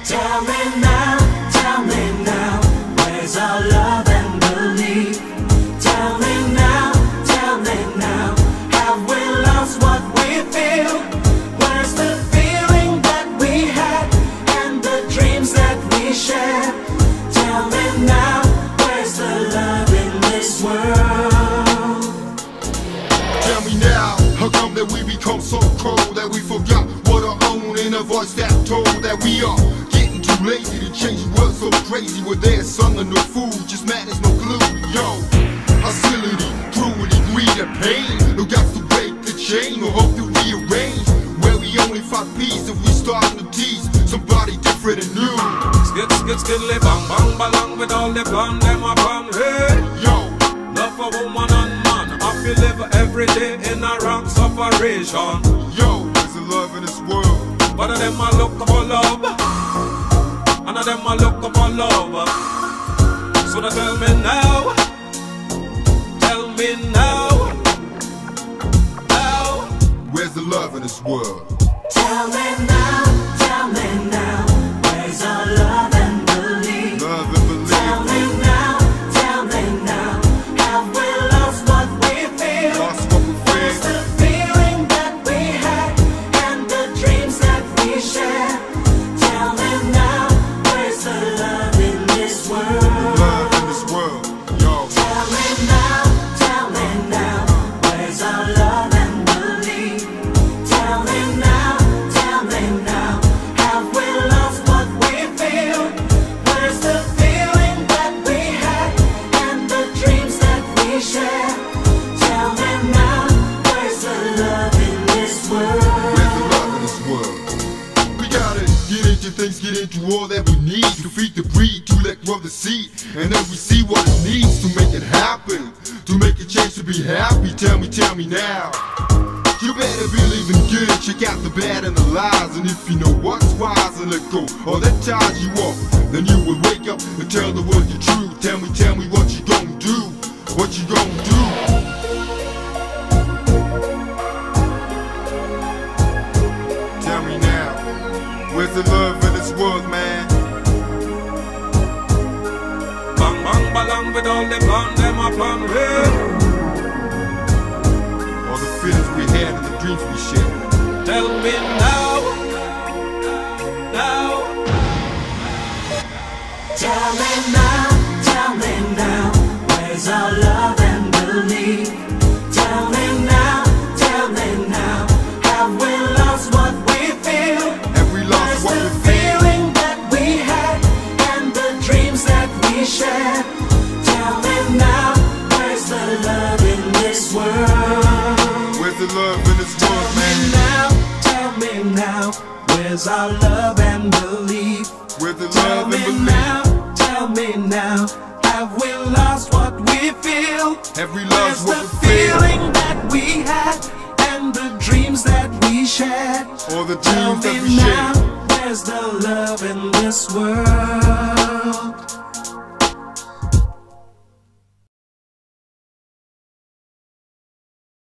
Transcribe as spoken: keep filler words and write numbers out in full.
Tell me now, tell me now, where's our love and belief? Tell me now, tell me now, have we lost what we feel? Where's the feeling that we had and the dreams that we shared? Tell me now, where's the love in this world? Tell me now, how come that we become so cold that we forgot what our own inner voice that told that we are getting too lazy to change the world so crazy where there's something no food, just madness, no glue. Yo, hostility, cruelty, greed and pain. No got to break the chain or hope to rearrange where we only find peace if we starting to tease somebody different and new. Skid, skid, skidly, bang, bang, bang with all the plan, them upon, hey. Yo, love for woman and man, I feel live every day in a wrong separation. yo, there's a love in this world. One of them I look for love, and of them I look for love. So now tell me now, tell me now, now, Where's the love in this world? Tell me now, tell me now, where's our love and belief? Love and belief. Tell me now, tell me now, have we lost what we feel? Lost what we Where's feel. the feeling that we had and the dreams that we shared? Tell me now, where's the love in this world? Love in this world. Yo, Tell me now, tell me now, where's our love and belief? Tell me now, tell me now, have we lost what we feel? Where's the feeling that we had and the dreams that we shared? Tell me now, where's the love in this world? where's the love in this world? We gotta get into things, get into all that we need to feed the breed, to let grow the seed, and then we see what it needs to make it happen, to make a change to be happy. Tell me, tell me now. You better be living good, check out the bad and the lies, and if you know what's wise and let go all that ties you up, then you will wake up and tell the world your truth. Tell me, tell me what you gon' do, what you gon' do. Tell me now, where's the love in this world, man? bang, bang, bang with all the plan, them upon, hey. All the feelings we had and the dreams we shared. Tell me now, now, Tell me now, tell me now, where's our love and belief? Tell me now, tell me now, have we lost what we feel? And we lost Where's what the we feel. feeling that we had and the dreams that we shared? Tell me now, where's the love in this world? Where's the love in this world, man? Now, tell me now, where's our love and belief? Where's the Tell love me and belief? now, tell me now, have we lost what we feel? Have we Where's lost what the we feel? feeling that we had and the dreams that we shared? All the Tell dreams that me we now, shared. where's the love in this world?